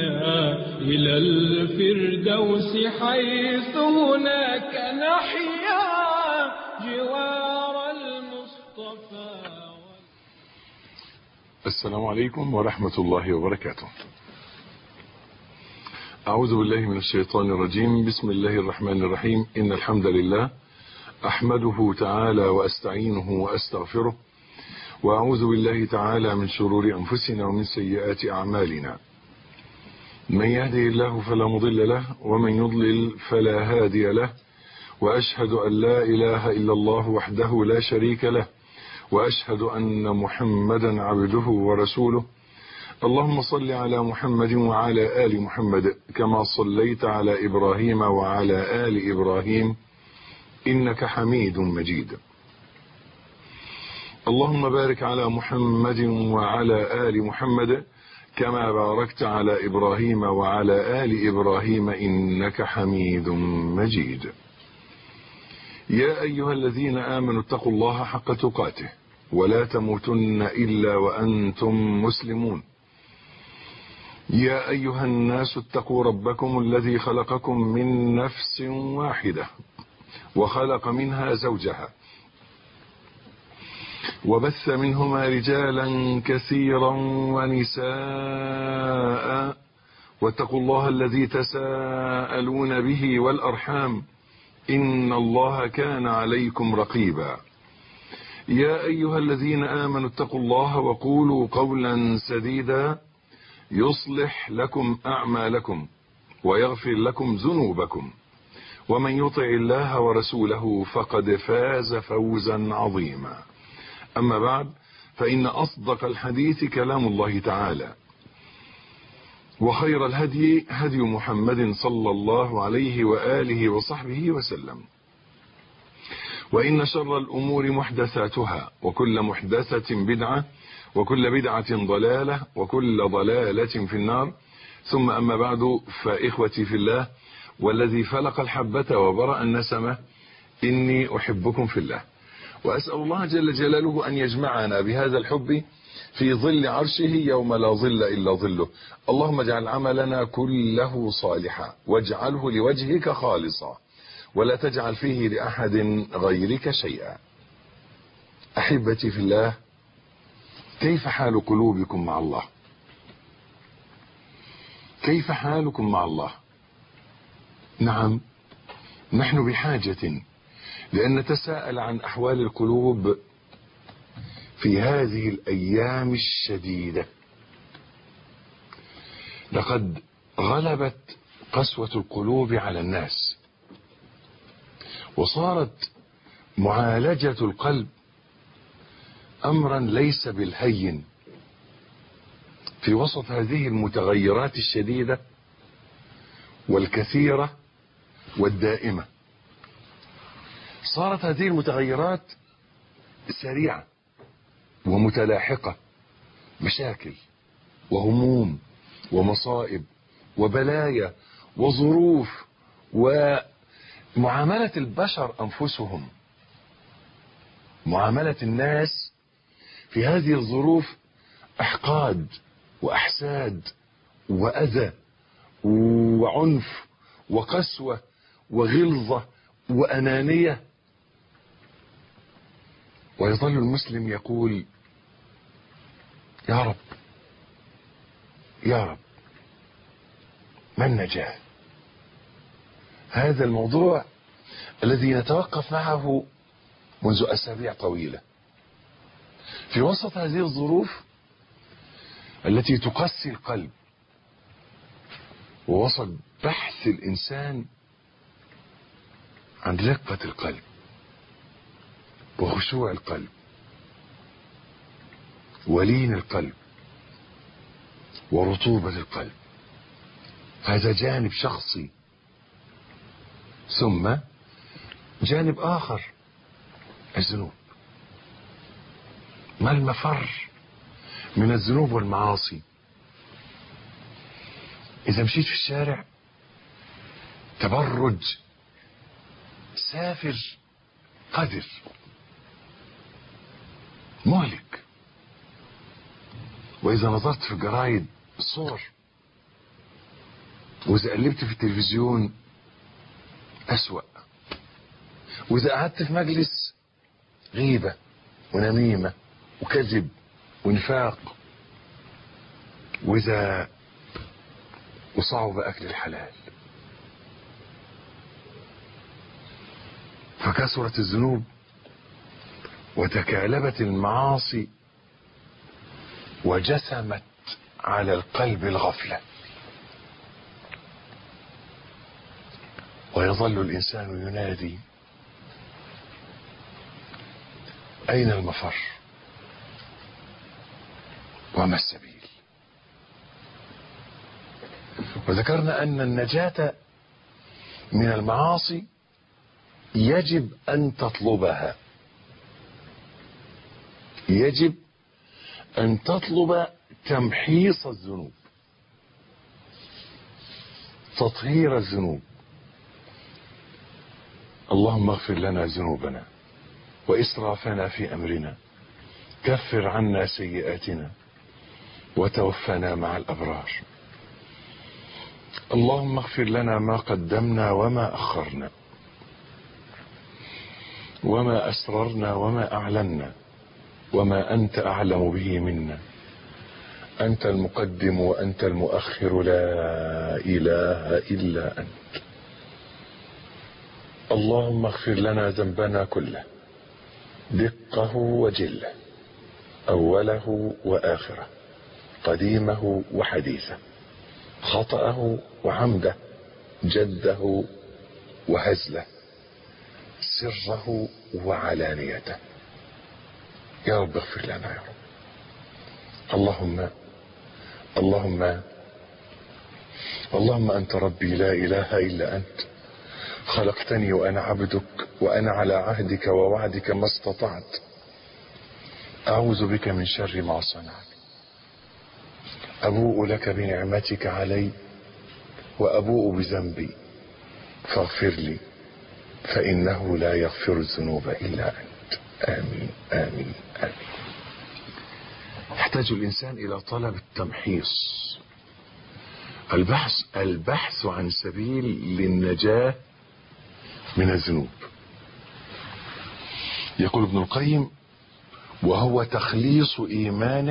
الدنيا إلى الفردوس حيث هناك نحيا جوار المصطفى. السلام عليكم ورحمة الله وبركاته. أعوذ بالله من الشيطان الرجيم. بسم الله الرحمن الرحيم. إن الحمد لله أحمده تعالى وأستعينه وأستغفره، وأعوذ بالله تعالى من شرور أنفسنا ومن سيئات أعمالنا. من يهده الله فلا مضل له، ومن يضلل فلا هادي له، وأشهد أن لا إله إلا الله وحده لا شريك له، وأشهد أن محمدا عبده ورسوله. اللهم صل على محمد وعلى آل محمد كما صليت على إبراهيم وعلى آل إبراهيم إنك حميد مجيد. اللهم بارك على محمد وعلى آل محمد كما باركت على إبراهيم وعلى آل إبراهيم إنك حميد مجيد. يا أيها الذين آمنوا اتقوا الله حق تقاته ولا تموتن إلا وأنتم مسلمون. يا أيها الناس اتقوا ربكم الذي خلقكم من نفس واحدة وخلق منها زوجها وبث منهما رجالا كثيرا ونساء، واتقوا الله الذي تساءلون به والأرحام إن الله كان عليكم رقيبا. يا أيها الذين آمنوا اتقوا الله وقولوا قولا سديدا يصلح لكم أعمالكم ويغفر لكم ذنوبكم، ومن يطع الله ورسوله فقد فاز فوزا عظيما. أما بعد، فإن أصدق الحديث كلام الله تعالى، وخير الهدي هدي محمد صلى الله عليه وآله وصحبه وسلم، وإن شر الأمور محدثاتها، وكل محدثة بدعة، وكل بدعة ضلالة، وكل ضلالة في النار. ثم أما بعد، فإخوتي في الله والذي فلق الحبة وبرأ النسمة، إني أحبكم في الله، وأسأل الله جل جلاله أن يجمعنا بهذا الحب في ظل عرشه يوم لا ظل إلا ظله. اللهم اجعل عملنا كله صالحا، واجعله لوجهك خالصا، ولا تجعل فيه لأحد غيرك شيئا. أحبتي في الله، كيف حال قلوبكم مع الله؟ كيف حالكم مع الله؟ نعم، نحن بحاجة لأن نتساءل عن أحوال القلوب في هذه الأيام الشديدة. لقد غلبت قسوة القلوب على الناس، وصارت معالجة القلب أمرا ليس بالهين. في وسط هذه المتغيرات الشديدة والكثيرة والدائمة، صارت هذه المتغيرات سريعة ومتلاحقة، مشاكل وهموم ومصائب وبلايا وظروف، ومعاملة البشر أنفسهم، معاملة الناس في هذه الظروف أحقاد وأحساد وأذى وعنف وقسوة وغلظة وأنانية. ويظل المسلم يقول: يا رب يا رب، ما النجاة؟ هذا الموضوع الذي نتوقف معه منذ أسابيع طويلة في وسط هذه الظروف التي تقسي القلب، ووسط بحث الإنسان عن رقة القلب وخشوع القلب ولين القلب ورطوبة القلب. هذا جانب شخصي. ثم جانب آخر، الذنوب. ما المفر من الذنوب والمعاصي؟ إذا مشيت في الشارع تبرج سافر قذر مهلك. وإذا نظرت في الجرايد الصور وإذا قلبت في التلفزيون أسوأ، وإذا قعدت في مجلس غيبة ونميمة وكذب ونفاق، وإذا وصعب أكل الحلال. فكثرت الذنوب وتكالبت المعاصي وجسمت على القلب الغفلة، ويظل الإنسان ينادي أين المفر وما السبيل. وذكرنا أن النجاة من المعاصي يجب أن تطلبها، يجب أن تطلب تمحيص الذنوب، تطهير الذنوب. اللهم اغفر لنا ذنوبنا وإسرافنا في أمرنا، كفر عنا سيئاتنا وتوفنا مع الأبرار. اللهم اغفر لنا ما قدمنا وما أخرنا وما أسررنا وما أعلنا وما أنت أعلم به منا، أنت المقدم وأنت المؤخر، لا إله إلا أنت. اللهم اغفر لنا ذنبنا كله، دقه وجله، أوله وآخره، قديمه وحديثه، خطأه وعمده، جده وهزله، سره وعلانيته. يا رب اغفر لنا يا رب. اللهم أنت ربي لا إله إلا أنت، خلقتني وأنا عبدك، وأنا على عهدك ووعدك ما استطعت، أعوذ بك من شر ما صنعت، أبوء لك بنعمتك علي وأبوء بذنبي فاغفر لي فإنه لا يغفر الذنوب إلا أنت. آمين آمين آمين. يحتاج الإنسان إلى طلب التمحيص، البحث عن سبيل للنجاة من الذنوب. يقول ابن القيم: وهو تخليص إيمانه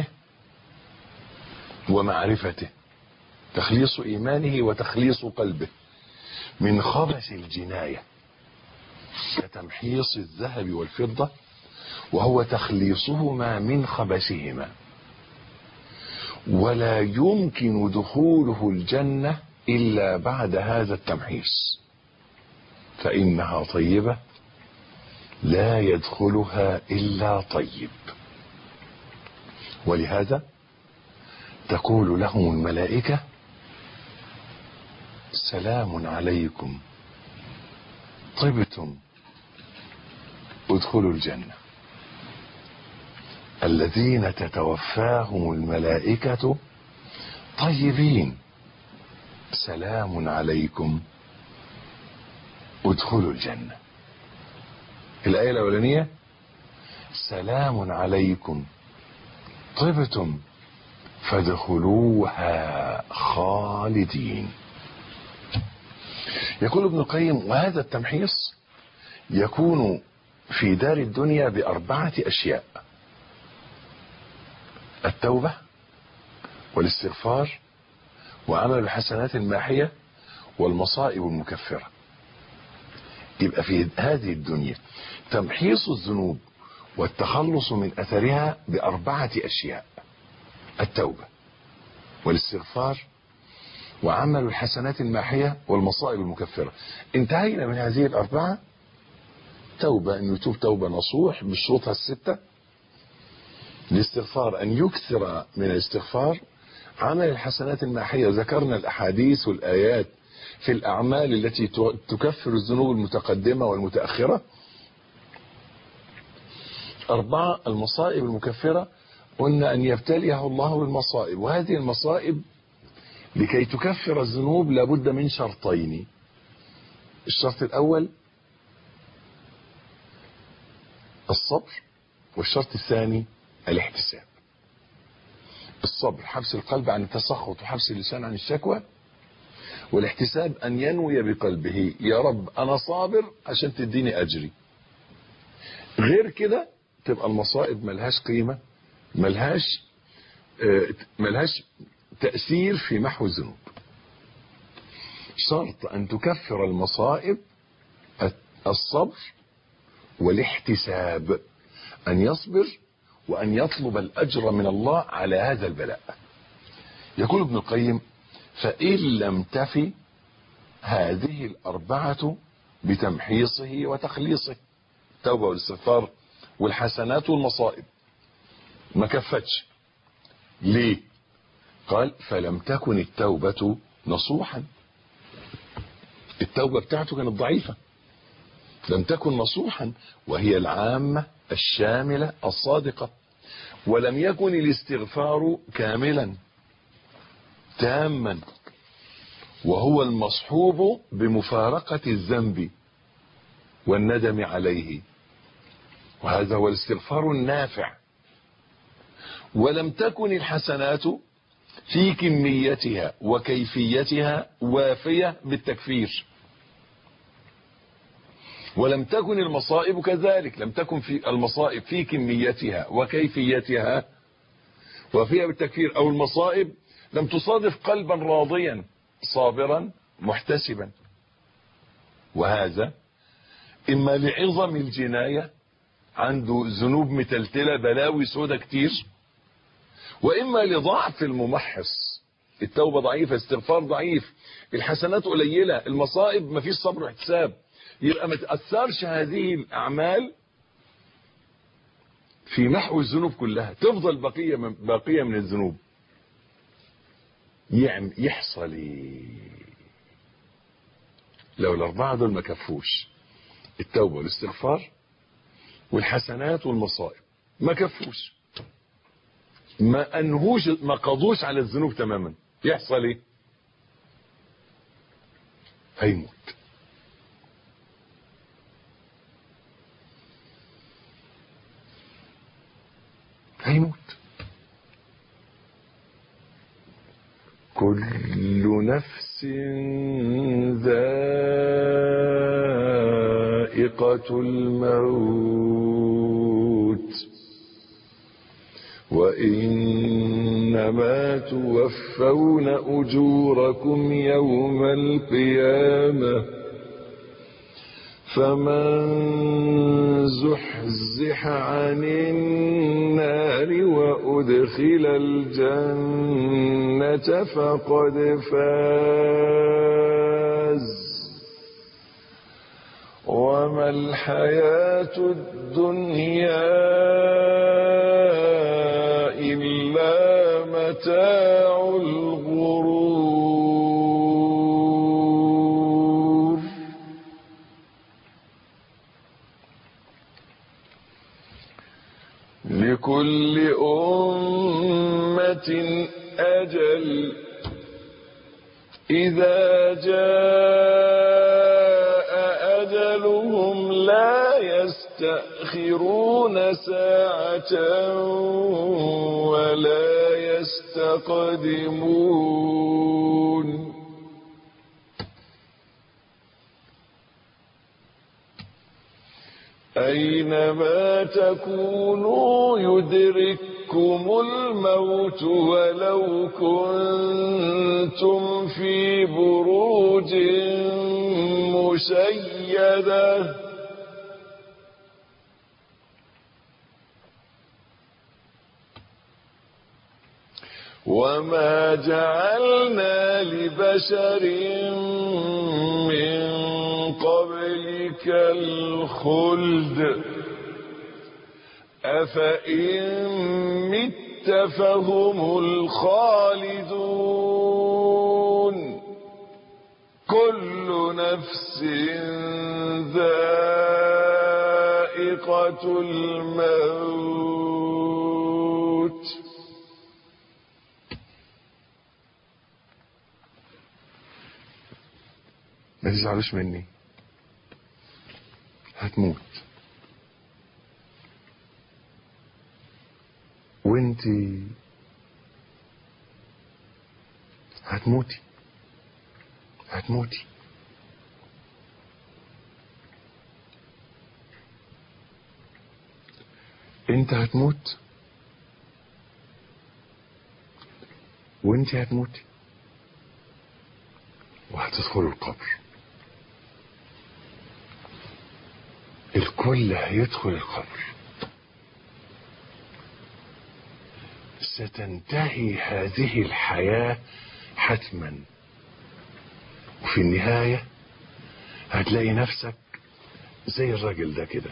ومعرفته، تخليص إيمانه وتخليص قلبه من خبث الجناية، كتمحيص الذهب والفضة، وهو تخليصهما من خبثهما. ولا يمكن دخوله الجنة إلا بعد هذا التمحيص، فإنها طيبة لا يدخلها إلا طيب. ولهذا تقول لهم الملائكة: سلام عليكم طبتم ادخلوا الجنة. الذين تتوفاهم الملائكة طيبين، سلام عليكم ادخلوا الجنة. الآية الأولانية: سلام عليكم طبتم فادخلوها خالدين. يقول ابن القيم: وهذا التمحيص يكون في دار الدنيا بأربعة أشياء: التوبة والاستغفار وعمل الحسنات الماحية والمصائب المكفرة. يبقى في هذه الدنيا تمحيص الذنوب والتخلص من أثرها بأربعة أشياء: التوبة والاستغفار وعمل الحسنات الماحية والمصائب المكفرة. انتهينا من هذه الأربعة: توبة، أن يتوب توبة نصوح بشروطها الستة. الاستغفار، أن يكثر من الاستغفار. عمل الحسنات الماحية، ذكرنا الأحاديث والآيات في الأعمال التي تكفر الذنوب المتقدمة والمتأخرة. 4 المصائب المكفرة، قلنا أن يبتليه الله بالمصائب، وهذه المصائب لكي تكفر الذنوب لابد من شرطين: الشرط الأول الصبر، والشرط الثاني الاحتساب. الصبر، حبس القلب عن التسخط وحبس اللسان عن الشكوى، والاحتساب أن ينوي بقلبه يا رب أنا صابر عشان تديني أجري. غير كده تبقى المصائب ملهاش قيمة، ملهاش تأثير في محو الذنوب. شرط أن تكفر المصائب الصبر والاحتساب، أن يصبر وأن يطلب الأجر من الله على هذا البلاء. يقول ابن القيم فإن لم تفي هذه الأربعة بتمحيصه وتخليصه، التوبة والاستغفار والحسنات والمصائب، ما كفتش. ليه؟ قال فلم تكن التوبة نصوحا، التوبة بتاعته كانت ضعيفة، لم تكن نصوحا وهي العامة الشاملة الصادقة. ولم يكن الاستغفار كاملا تاما وهو المصحوب بمفارقة الذنب والندم عليه، وهذا هو الاستغفار النافع. ولم تكن الحسنات في كميتها وكيفيتها وافية بالتكفير، ولم تكن المصائب كذلك، لم تكن في المصائب في كميتها وكيفيتها وافية بالتكفير، او المصائب لم تصادف قلبا راضيا صابرا محتسبا. وهذا اما لعظم الجناية، عنده ذنوب متلتلة بلاوي سودة كتير، واما لضعف الممحص، التوبة ضعيفة، استغفار ضعيف، الحسنات قليلة، المصائب مفيش صبر واحتساب، يبقى ما تأثرش هذه الأعمال في محو الذنوب كلها، تفضل باقية من الذنوب. يحصل لو الأربعة دول ما كفوش، التوبة والاستغفار والحسنات والمصائب ما كفوش، ما أنهوش، ما قضوش على الذنوب تماما، يحصل ايه؟ هيموت. هيموت. كل نفس ذائقة الموت وإنما توفون أجوركم يوم القيامة فمن زحزح عن النار وأدخل الجنة فقد فاز وما الحياة الدنيا إلا متاع الغرور. لكل أمة أجل إذا جاء أجلهم لا يستأخرون ساعة ولا يستقدمون. أينما تكونوا يدرككم الموت ولو كنتم في بروج مشيدة وما جعلنا لبشر من قبلك الخلد أفإن مت فهم الخالدون. كل نفس ذائقة الموت. ما تزعلوش مني، هتموت وانتي هتموتي، هتموتي. انت هتموت وانت هتموتي وهتدخلوا القبر. الكل هيدخل القبر. ستنتهي هذه الحياة حتما، وفي النهاية هتلاقي نفسك زي الراجل ده كده.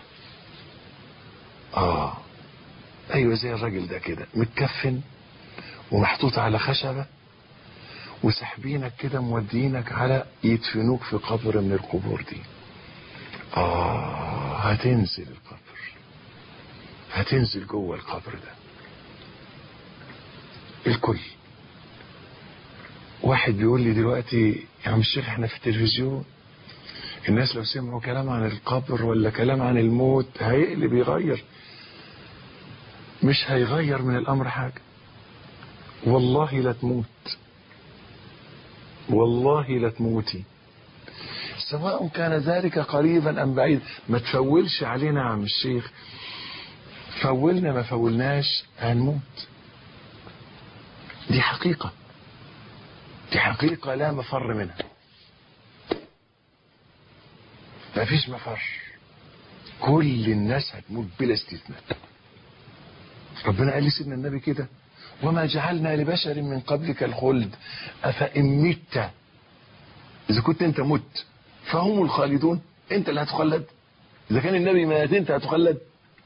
ايوه زي الراجل ده كده، متكفن ومحطوط على خشبة وسحبينك كده مودينك على يدفنوك في قبر من القبور دي. هتنزل القبر، هتنزل جوه القبر ده. الكل. واحد بيقول لي دلوقتي يا عم الشيخ احنا في التلفزيون الناس لو سمعوا كلام عن القبر ولا كلام عن الموت هيقلب يغير. مش هيغير من الامر حاجة. والله لا تموت، والله لا تموتي، سواء كان ذلك قريبا ام بعيد. ما تفولش علينا يا عم الشيخ، فولنا ما فولناش هنموت. دي حقيقة، دي حقيقة لا مفر منها، ما فيش مفر. كل الناس هتموت بلا استثناء. ربنا قال لسيدنا النبي كده: وما جعلنا لبشر من قبلك الخلد أفإن مت، إذا كنت أنت مت فهم الخالدون، أنت اللي هتخلد. إذا كان النبي مات أنت هتخلد.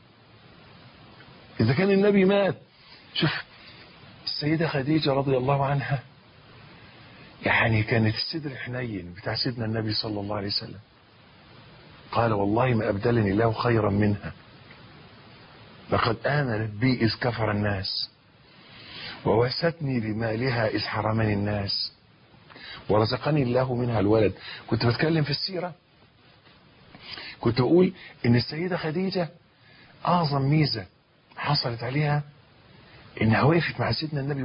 إذا كان النبي مات. شوف السيدة خديجة رضي الله عنها، يعني كانت الصدر حنين بتاع سيدنا النبي صلى الله عليه وسلم. قال: والله ما أبدلني الله خيرا منها، لقد آمنت بي إذ كفر الناس، ووستني بمالها إذ حرمني الناس، ورزقني الله منها الولد. كنت بتكلم في السيرة، كنت بقول إن السيدة خديجة أعظم ميزة حصلت عليها إنها وقفت مع سيدنا النبي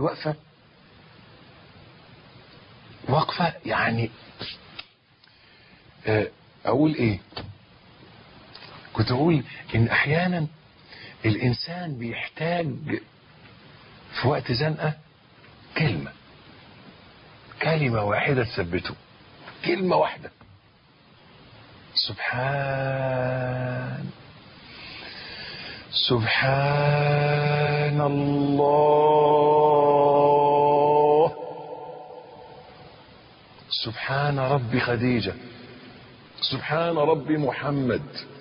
وقفة يعني أقول إيه، كنت أقول إن أحيانا الإنسان بيحتاج في وقت زنقة كلمة واحدة تثبته، كلمة واحدة. سبحان الله، سبحان رب خديجة، سبحان رب محمد،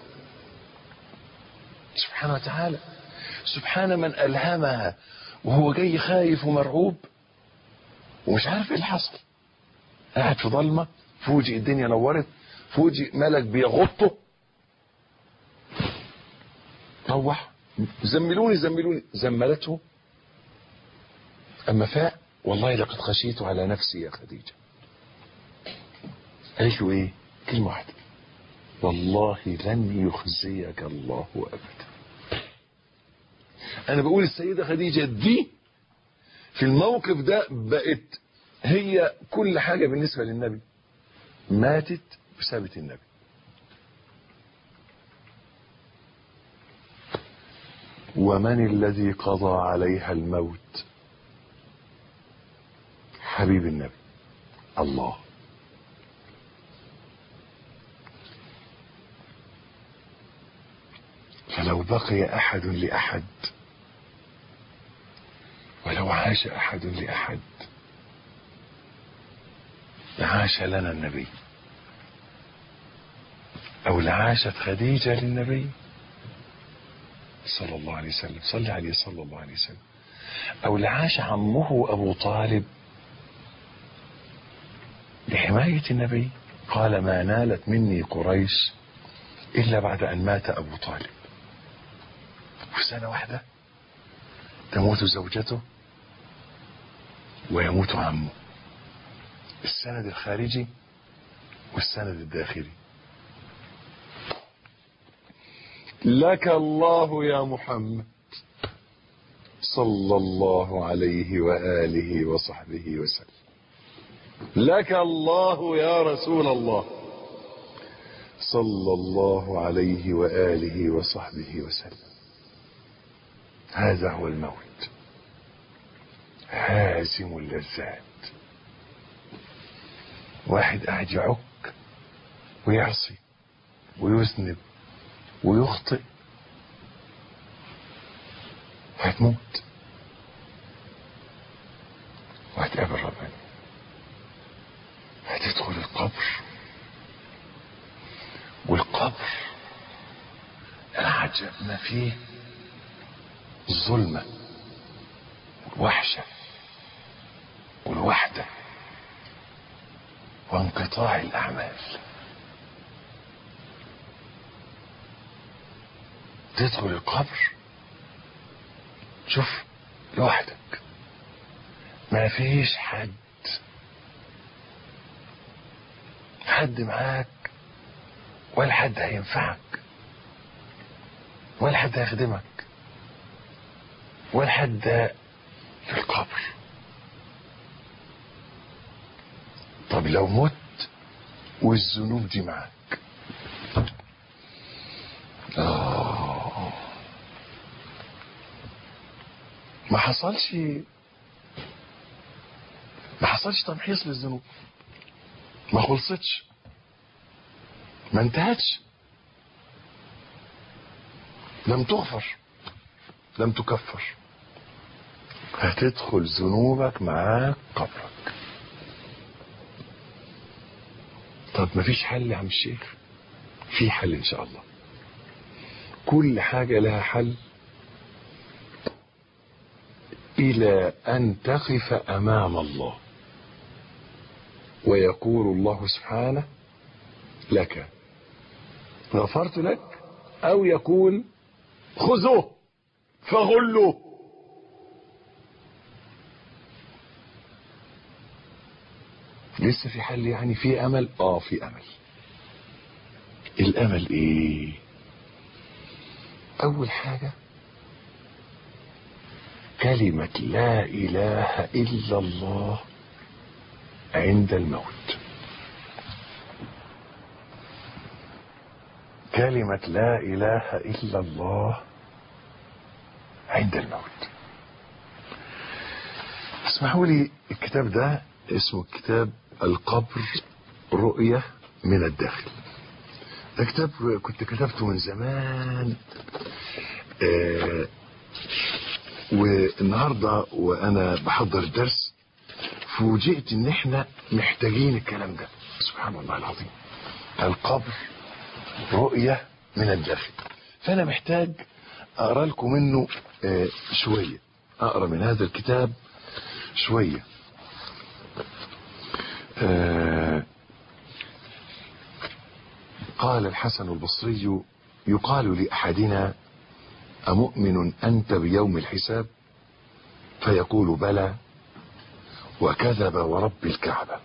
سبحانه وتعالى. سبحان من ألهمها وهو جاي خايف ومرعوب ومش عارف ايه اللي حصل، قاعد في ضلمة، فوجئ الدنيا نورت، فوجئ ملك بيغطه، روح زملوني، زملته. اما فاق: والله لقد خشيت على نفسي يا خديجة. قالت له ايه؟ كلمة واحدة: والله لن يخزيك الله ابدا. انا بقول السيدة خديجة دي في الموقف ده بقت هي كل حاجة بالنسبة للنبي، ماتت بسبب النبي. ومن الذي قضى عليها الموت؟ حبيب النبي، الله. فلو بقي أحد لأحد، ولو عاش أحد لأحد، لعاش لنا النبي، أو لعاشت خديجة للنبي صلى الله عليه وسلم. صلى عليه صلى الله عليه وسلم. أو لعاش عمه أبو طالب لحماية النبي. قال: ما نالت مني قريش إلا بعد أن مات أبو طالب. في سنة واحدة تموت زوجته ويموت عمه، السند الخارجي والسند الداخلي. لك الله يا محمد صلى الله عليه وآله وصحبه وسلم. لك الله يا رسول الله صلى الله عليه وآله وصحبه وسلم. هذا هو الموت، هازم اللذات. واحد قاعد يعك ويعصي ويذنب ويخطئ، هتموت وهتقابل ربنا، هتدخل القبر. والقبر أعجب ما فيه الظلمة والوحشة والوحدة وانقطاع الأعمال. تدخل القبر شوف لوحدك، ما فيش حد معاك، ولا حد هينفعك، ولا حد هيخدمك، ولا حد في القبر. طب لو مت والذنوب دي معاك، ما حصلش تمحيص للذنوب، ما خلصتش، ما انتهتش، لم تغفر، لم تكفر. هتدخل ذنوبك معاك قبرك. طب ما فيش حل يا عم الشيخ؟ في حل ان شاء الله. كل حاجة لها حل إلى أن تقف أمام الله ويقول الله سبحانه لك غفرت لك، أو يقول خذوه فغلوه. لسه في حل يعني؟ في أمل؟ في أمل. الأمل إيه؟ أول حاجة كلمة لا إله إلا الله عند الموت. كلمة لا إله إلا الله عند الموت. اسمحوا لي، الكتاب ده اسمه كتاب القبر رؤية من الداخل. ده كتاب كنت كتبته من زمان، والنهاردة وانا بحضر الدرس فوجئت ان احنا محتاجين الكلام ده. سبحان الله العظيم، القبر رؤية من الداخل. فانا محتاج اقرا لكم منه شوية، اقرا من هذا الكتاب شوية. قال الحسن البصري: يقال لأحدنا أمؤمن أنت بيوم الحساب؟ فيقول بلى، وكذب ورب الكعبة.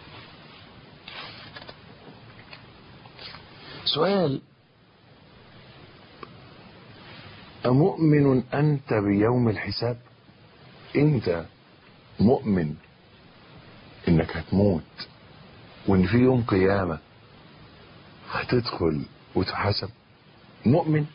سؤال: أمؤمن أنت بيوم الحساب؟ أنت مؤمن إنك هتموت وإن في يوم قيامة هتدخل وتحاسب؟ مؤمن؟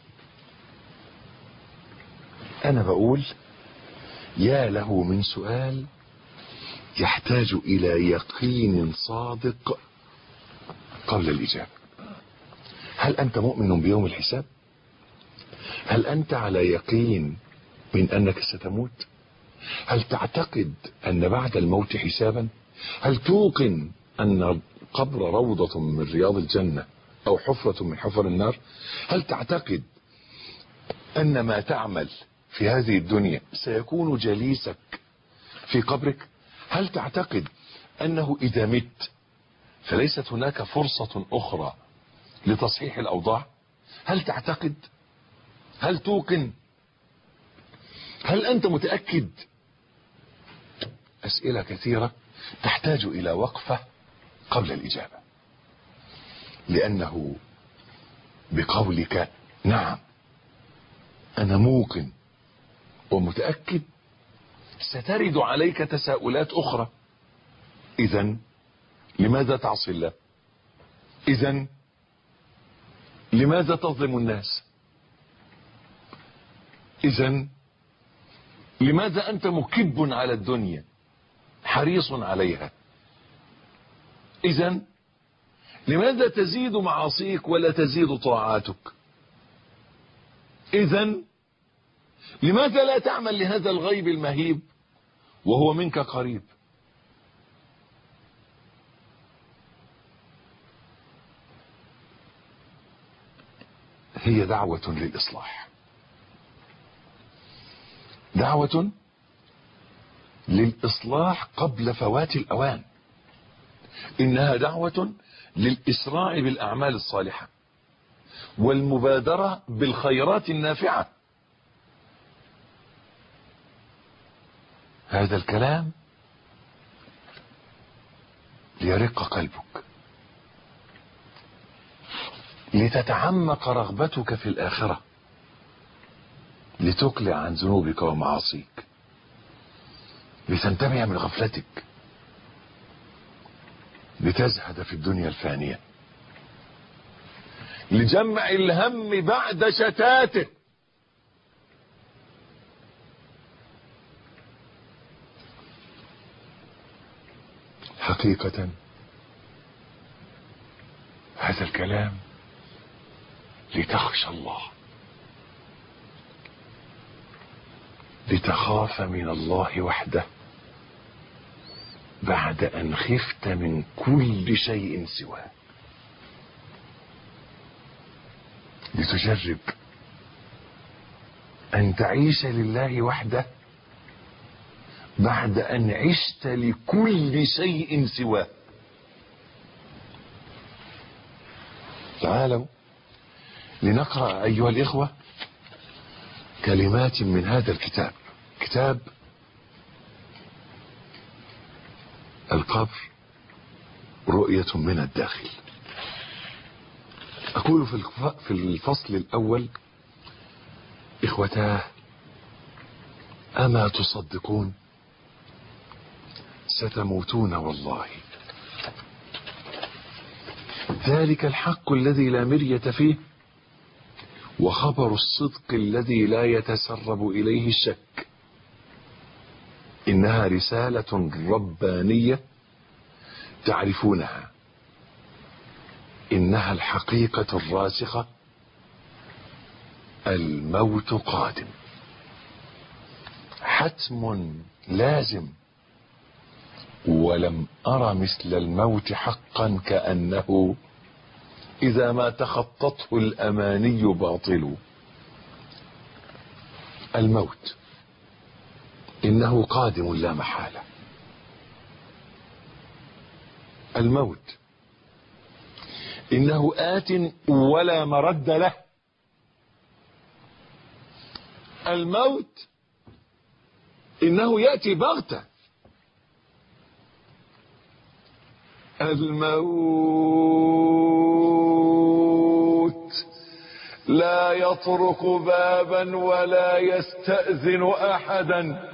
أنا بقول يا له من سؤال يحتاج إلى يقين صادق قبل الإجابة. هل أنت مؤمن بيوم الحساب؟ هل أنت على يقين من أنك ستموت؟ هل تعتقد أن بعد الموت حسابا؟ هل توقن أن القبر روضة من رياض الجنة أو حفرة من حفر النار؟ هل تعتقد أن ما تعمل في هذه الدنيا سيكون جليسك في قبرك؟ هل تعتقد أنه إذا مت فليست هناك فرصة أخرى لتصحيح الأوضاع؟ هل تعتقد؟ هل توقن؟ هل أنت متأكد؟ أسئلة كثيرة تحتاج إلى وقفة قبل الإجابة، لأنه بقولك نعم أنا موقن ومتأكد سترد عليك تساؤلات أخرى. إذن لماذا تعصي الله؟ إذن لماذا تظلم الناس؟ إذن لماذا أنت مكب على الدنيا حريص عليها؟ إذن لماذا تزيد معاصيك ولا تزيد طاعاتك؟ إذن لماذا لا تعمل لهذا الغيب المهيب وهو منك قريب؟ هي دعوة للإصلاح، دعوة للإصلاح قبل فوات الأوان. إنها دعوة للإسراع بالأعمال الصالحة والمبادرة بالخيرات النافعة. هذا الكلام ليرق قلبك، لتتعمق رغبتك في الآخرة، لتقلع عن ذنوبك ومعاصيك، لتنتبه من غفلتك، لتزهد في الدنيا الفانية، لجمع الهم بعد شتاته. حقيقة هذا الكلام لتخشى الله، لتخاف من الله وحده بعد أن خفت من كل شيء سواه، لتجرب أن تعيش لله وحده بعد أن عشت لكل شيء سواه. تعالوا لنقرأ أيها الإخوة كلمات من هذا الكتاب، كتاب القبر رؤية من الداخل. أقول في الفصل الأول: إخوتاه، أما تصدقون ستموتون والله، ذلك الحق الذي لا مرية فيه، وخبر الصدق الذي لا يتسرب إليه الشك. إنها رسالة ربانية تعرفونها، إنها الحقيقة الراسخة، الموت قادم، حتم لازم، ولم أر مثل الموت حقا كأنه إذا ما تخطته الأماني باطل. الموت إنه قادم لا محالة، الموت إنه آت ولا مرد له، الموت إنه يأتي بغتة، الموت لا يطرق بابا ولا يستأذن أحدا.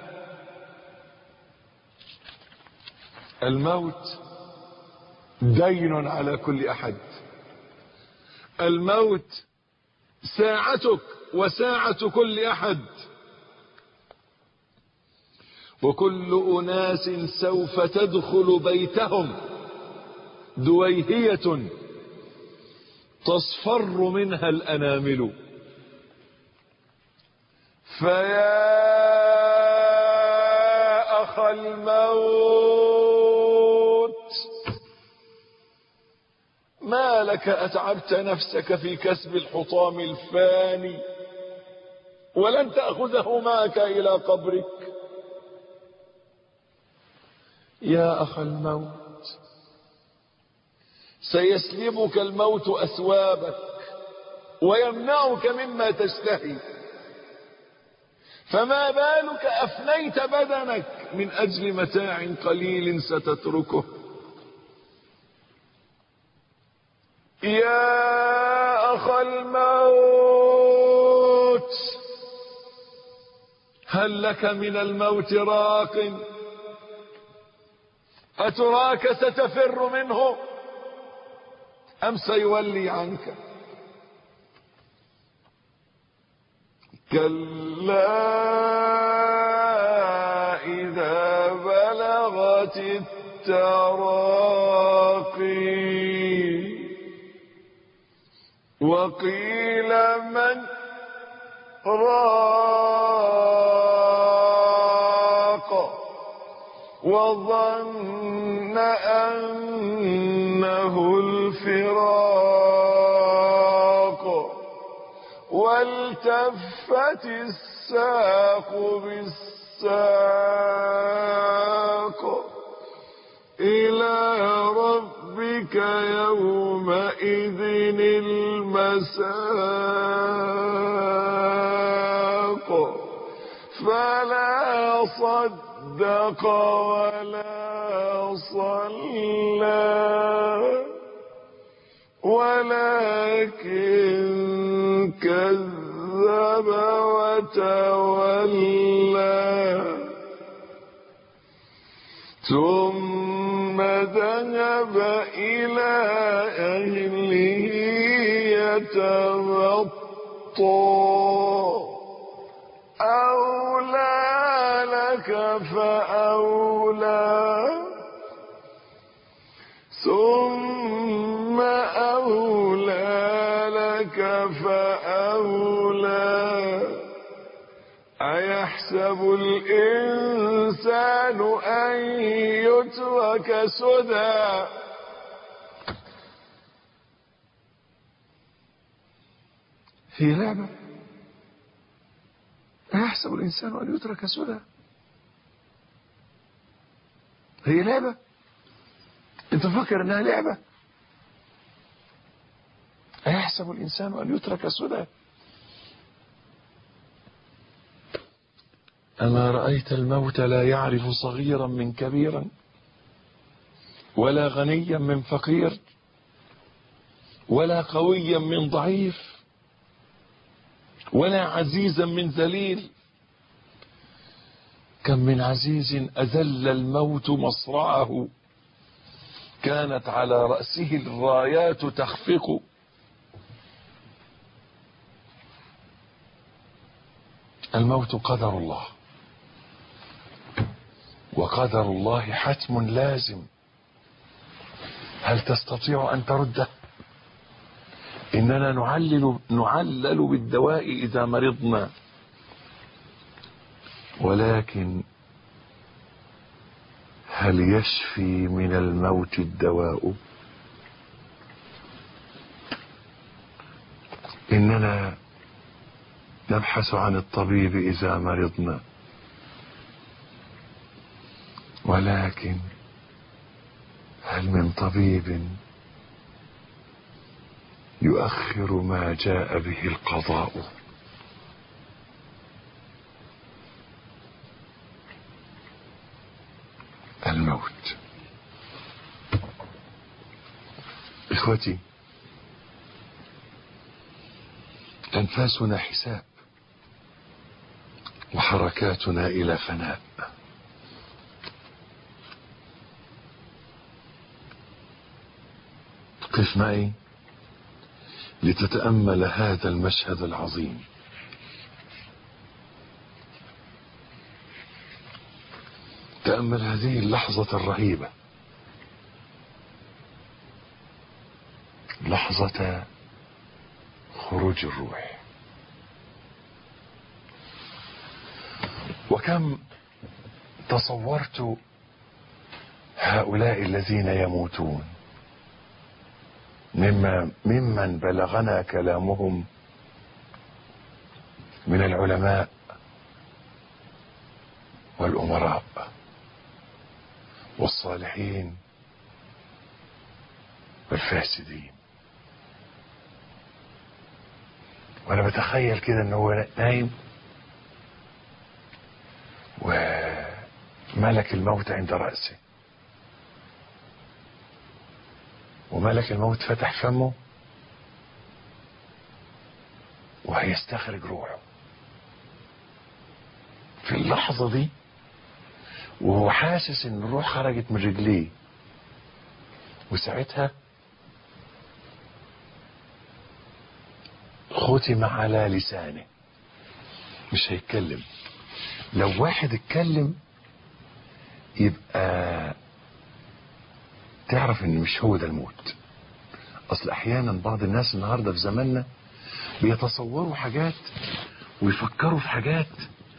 الموت دين على كل أحد، الموت ساعتك وساعة كل أحد، وكل أناس سوف تدخل بيتهم دويهية تصفر منها الأنامل. فيا أخ الموت، ما لك أتعبت نفسك في كسب الحطام الفاني ولن تأخذه معك إلى قبرك؟ يا أخ الموت، سيسلبك الموت أثوابك ويمنعك مما تشتهي، فما بالك أفنيت بدنك من أجل متاع قليل ستتركه؟ يا أخ الموت، هل لك من الموت راق أتراك ستفر منه أم سيولي عنك؟ كلا إذا بلغت التراقي وقيل من راق وظن أنه الفراق والتفت الساق بالساق إلى ربك يومئذ المساق فلا صدق ولا صلى ولكن كذب وتولى ثم ذهب إلى أهله يتمطى أولى لك فأولى ثم أولى لك فأولى أيحسب الإنسان أن يترك سدى هي لعبة. أيحسب الإنسان أن يترك سدى؟ هي لعبة؟ أنت فكر أنها لعبة؟ أيحسب الإنسان أن يترك سدى؟ أما رأيت الموت لا يعرف صغيرا من كبيرا ولا غنيا من فقير ولا قويا من ضعيف ولا عزيزا من ذليل. كم من عزيز أذل الموت مصرعه كانت على رأسه الرايات تخفق. الموت قدر الله، وقدر الله حتم لازم. هل تستطيع أن ترده؟ إننا نعلل بالدواء إذا مرضنا، ولكن هل يشفي من الموت الدواء؟ إننا نبحث عن الطبيب إذا مرضنا، ولكن هل من طبيب يؤخر ما جاء به القضاء؟ الموت. إخوتي، أنفاسنا حساب وحركاتنا إلى فناء. قف معي لتتأمل هذا المشهد العظيم. تأمل هذه اللحظة الرهيبة، لحظة خروج الروح. وكم تصورت هؤلاء الذين يموتون ممن بلغنا كلامهم من العلماء والأمراء والصالحين والفاسدين. وانا بتخيل كده ان هو نايم وملك الموت عند رأسه، وملك الموت فتح فمه وهيستخرج روحه. في اللحظة دي وهو حاسس ان الروح خرجت من رجليه، وساعتها ختم على لسانه، مش هيتكلم. لو واحد اتكلم يبقى تعرف ان مش هو ده الموت. اصل احيانا بعض الناس النهارده في زماننا بيتصوروا حاجات ويفكروا في حاجات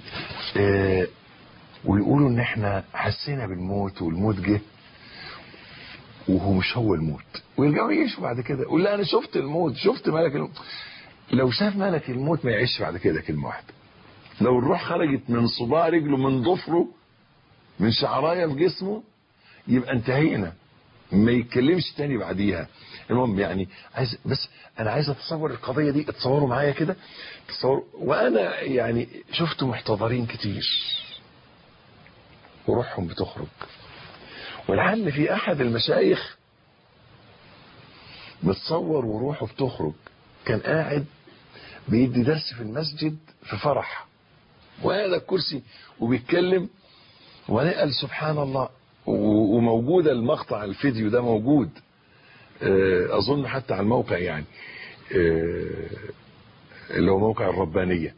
ويقولوا ان احنا حسينا بالموت والموت جه، وهو مش هو الموت، ويرجعوا يعيشوا بعد كده يقول لا انا شفت الموت، شفت ملك الموت. لو شاف ملك الموت ما يعيش بعد كده كلمه واحده. لو الروح خرجت من صباع رجله، من ضفره، من شعرايه في جسمه، يبقى انتهينا، ما يتكلمش تاني بعديها. المهم يعني انا عايز اتصور القضيه دي. اتصوروا معايا كده، تصوروا. وانا يعني شفت محتضرين كتير وروحهم بتخرج. ولعل في احد المشايخ متصور وروحه بتخرج، كان قاعد بيدي درس في المسجد في فرح، وقاعد الكرسي وبيتكلم، وقال سبحان الله. وموجودة المقطع، الفيديو ده موجود اظن حتى على الموقع، يعني اللي هو موقع الربانية.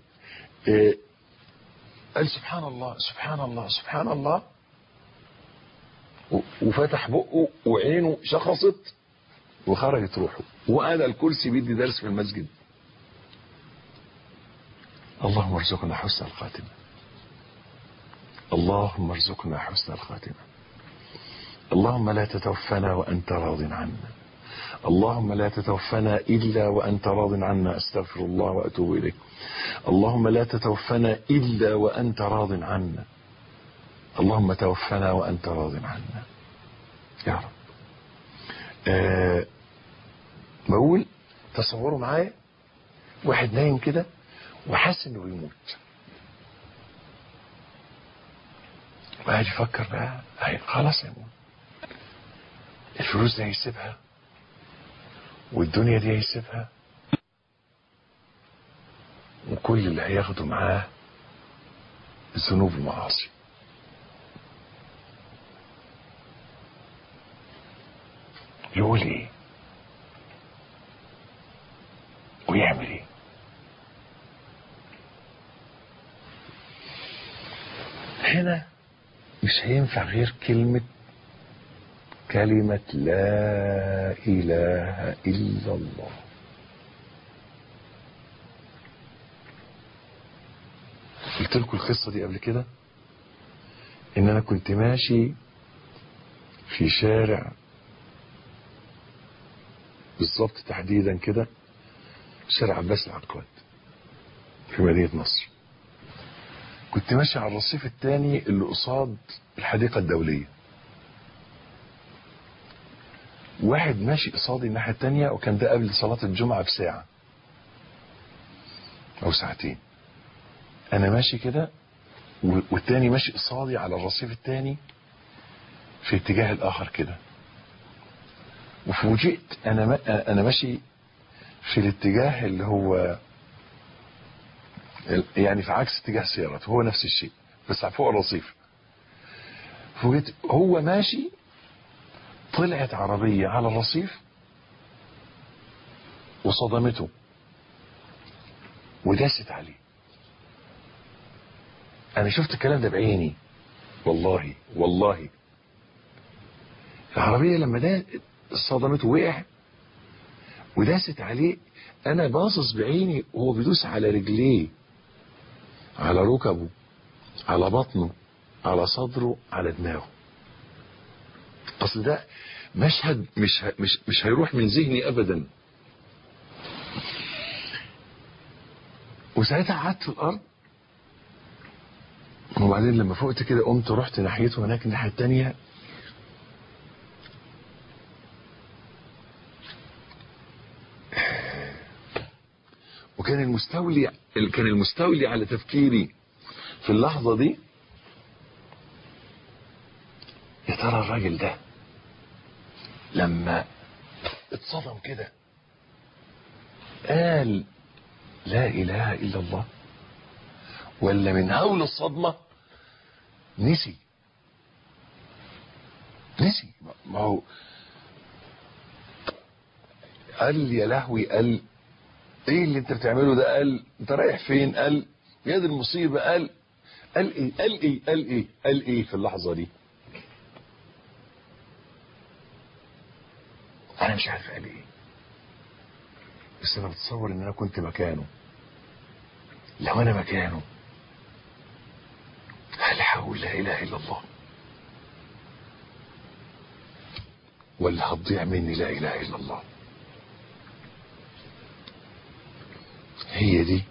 قال سبحان الله سبحان الله سبحان الله، وفتح بقه وعينه شخصت وخرجت روحه، وقعد على الكرسي بيدي درس في المسجد. اللهم ارزقنا حسن الخاتمة، اللهم ارزقنا حسن الخاتمة. اللهم لا تتوفنا وأنت راض عنا، اللهم لا تتوفنا إلا وأنت راض عنا، أستغفر الله وأتوب إليك. اللهم لا تتوفنا إلا وأنت راض عنا، اللهم توفنا وأنت راض عنا يا رب. بقول تصوروا معايا واحد نايم كده وحاسس انه بيموت، وقاعد يفكر بقى خلاص يموت، الفلوس دي هيسيبها، والدنيا دي هيسيبها، وكل اللي هياخده معاه ذنوب ومعاصي. يقول ايه ويعمل ايه؟ هنا مش هينفع غير كلمة لا إله إلا الله. قلت لكم القصة دي قبل كده، إن أنا كنت ماشي في شارع بالظبط تحديدا كده، شارع عباس العقاد في مدينة نصر. كنت ماشي على الرصيف الثاني اللي قصاد الحديقة الدولية. واحد ماشي قصادي الناحية الثانية، وكان ده قبل صلاة الجمعة بساعة أو ساعتين. أنا ماشي كده، والتاني ماشي قصادي على الرصيف الثاني في اتجاه الآخر كده. وفوجئت أنا ماشي في الاتجاه اللي هو يعني في عكس اتجاه سيارته، هو نفس الشيء بس فوق الرصيف. فوجئت هو ماشي، طلعت عربية على الرصيف وصدمته وداست عليه. انا شفت الكلام ده بعيني، والله العربية لما ده صدمته وقع وداست عليه. انا باصص بعيني وهو بيدوس على رجليه، على ركبه، على بطنه، على صدره، على دماغه. اصل ده مشهد مش هيروح من ذهني ابدا. وساعتها قعدت في الارض، وبعدين لما فقت كده قمت رحت ناحيته هناك الناحيه الثانيه. وكان المستولي على تفكيري في اللحظه دي، يا ترى الراجل ده لما اتصدم كده قال لا اله الا الله، ولا من هول الصدمه نسي نسي. ما هو قال يا لهوي، قال ايه اللي انت بتعمله ده، قال انت رايح فين، قال يا دي المصيبه، قال ايه قال ايه قال ايه قال ايه في اللحظه دي؟ انا مش عارف قال ايه، بس انا بتصور ان انا كنت مكانه. لو انا مكانه هل هقول لا اله الا الله، ولا هتضيع مني لا اله الا الله؟ هي دي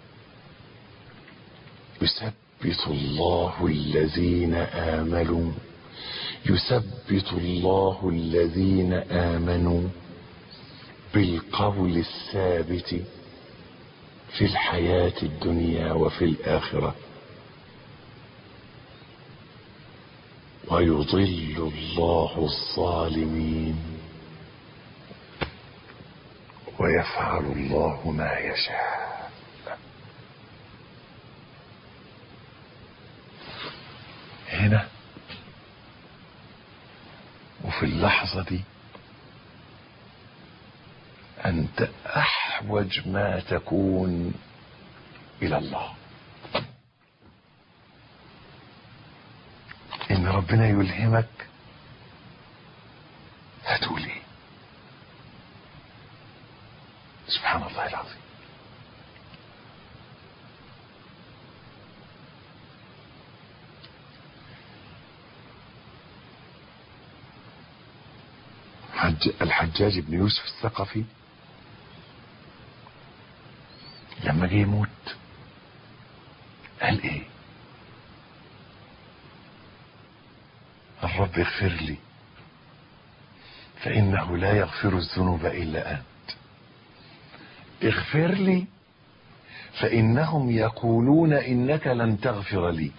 يثبت الله الذين آمنوا، يثبت الله الذين آمنوا بالقول الثابت في الحياة الدنيا وفي الآخرة، ويضل الله الظالمين ويفعل الله ما يشاء. هنا وفي اللحظة دي أنت أحوج ما تكون إلى الله، إن ربنا يلهمك هتقول إيه. سبحان الله العظيم. الحجاج بن يوسف الثقفي لما جه يموت قال ايه؟ الرب اغفر لي فإنه لا يغفر الذنوب إلا أنت، اغفر لي فإنهم يقولون إنك لن تغفر لي.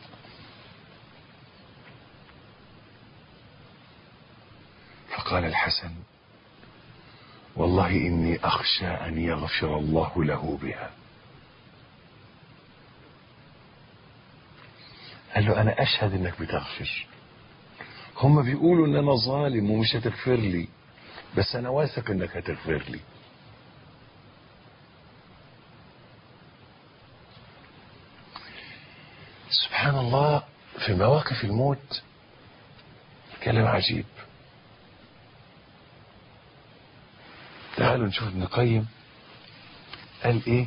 فقال الحسن والله إني أخشى أن يغفر الله له بها. قال له أنا أشهد إنك بتغفر، هم بيقولوا إن أنا ظالم ومش هتغفر لي، بس أنا واثق إنك هتغفر لي. سبحان الله. في مواقف الموت كلام عجيب. تعالوا نشوف ابن القيم قال ايه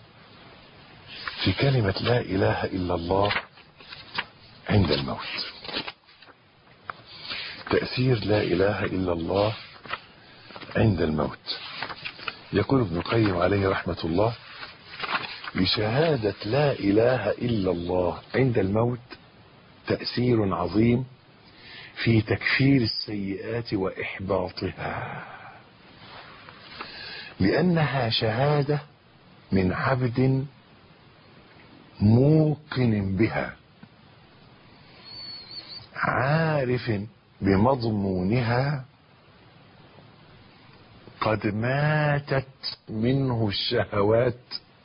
في كلمة لا اله الا الله عند الموت. تأثير لا اله الا الله عند الموت. يقول ابن القيم عليه رحمة الله: لشهادة لا اله الا الله عند الموت تأثير عظيم في تكفير السيئات وإحباطها، لأنها شهادة من عبد موقن بها عارف بمضمونها قد ماتت منه الشهوات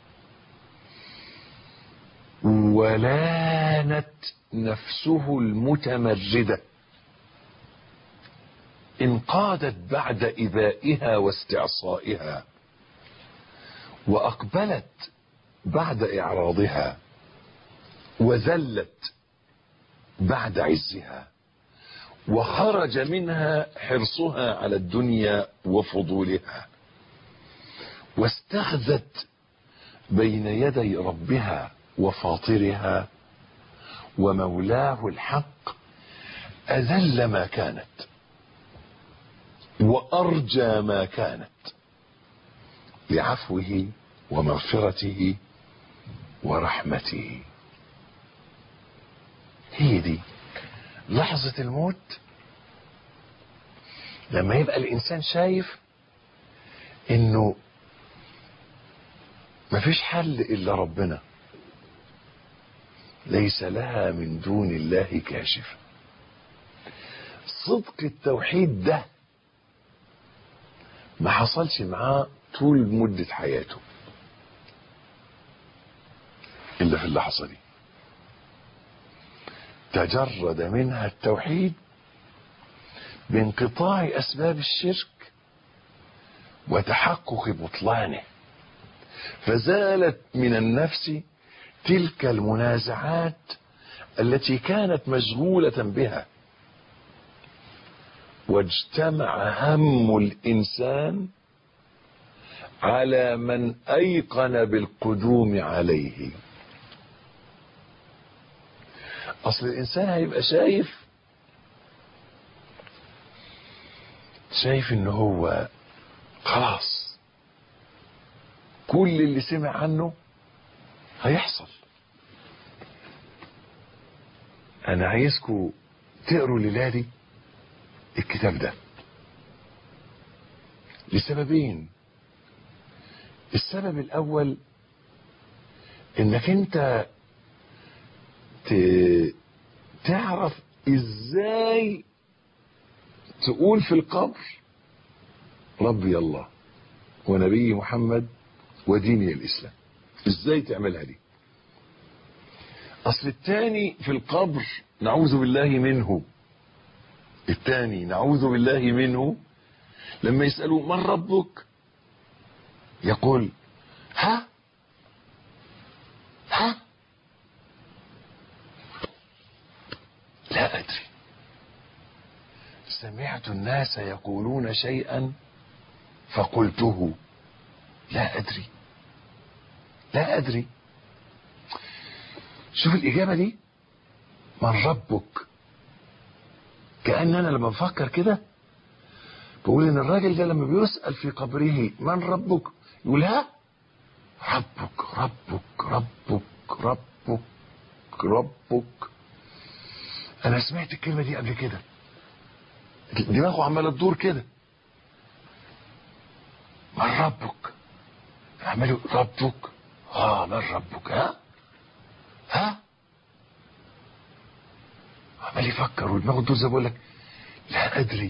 ولانت نفسه المتمردة، انقادت بعد إبائها واستعصائها، وأقبلت بعد إعراضها، وذلت بعد عزها، وخرج منها حرصها على الدنيا وفضولها، واستخذت بين يدي ربها وفاطرها ومولاه الحق أذل ما كانت وأرجى ما كانت لعفوه ومغفرته ورحمته. هي دي لحظة الموت، لما يبقى الإنسان شايف إنه مفيش حل إلا ربنا، ليس لها من دون الله كاشف. صدق التوحيد ده ما حصلش معاه طول مدة حياته إلا في اللحظة دي، تجرد منها التوحيد بانقطاع أسباب الشرك وتحقق بطلانه، فزالت من النفس تلك المنازعات التي كانت مشغولة بها، واجتمع هم الإنسان على من أيقن بالقدوم عليه. أصل الإنسان هيبقى شايف إنه هو خلاص كل اللي سمع عنه هيحصل. أنا عايزكم تقروا ليلادي الكتاب ده لسببين. السبب الأول إنك أنت تعرف إزاي تقول في القبر ربي الله ونبي محمد وديني الإسلام. إزاي تعملها دي؟ أصل التاني في القبر نعوذ بالله منه، التاني نعوذ بالله منه لما يسألوا من ربك يقول ها لا أدري، سمعت الناس يقولون شيئا فقلته لا أدري. شوف الإجابة دي، من ربك. كأن أنا لما بفكر كده بقول إن الراجل ده لما بيسأل في قبره من ربك يقول ها ربك. أنا سمعت الكلمة دي قبل كده، دماغه عمالة تدور كده، من ربك، عمال ربك من ربك ها عمال يفكر ودماغه تدور زي ما بقول لك لا أدري.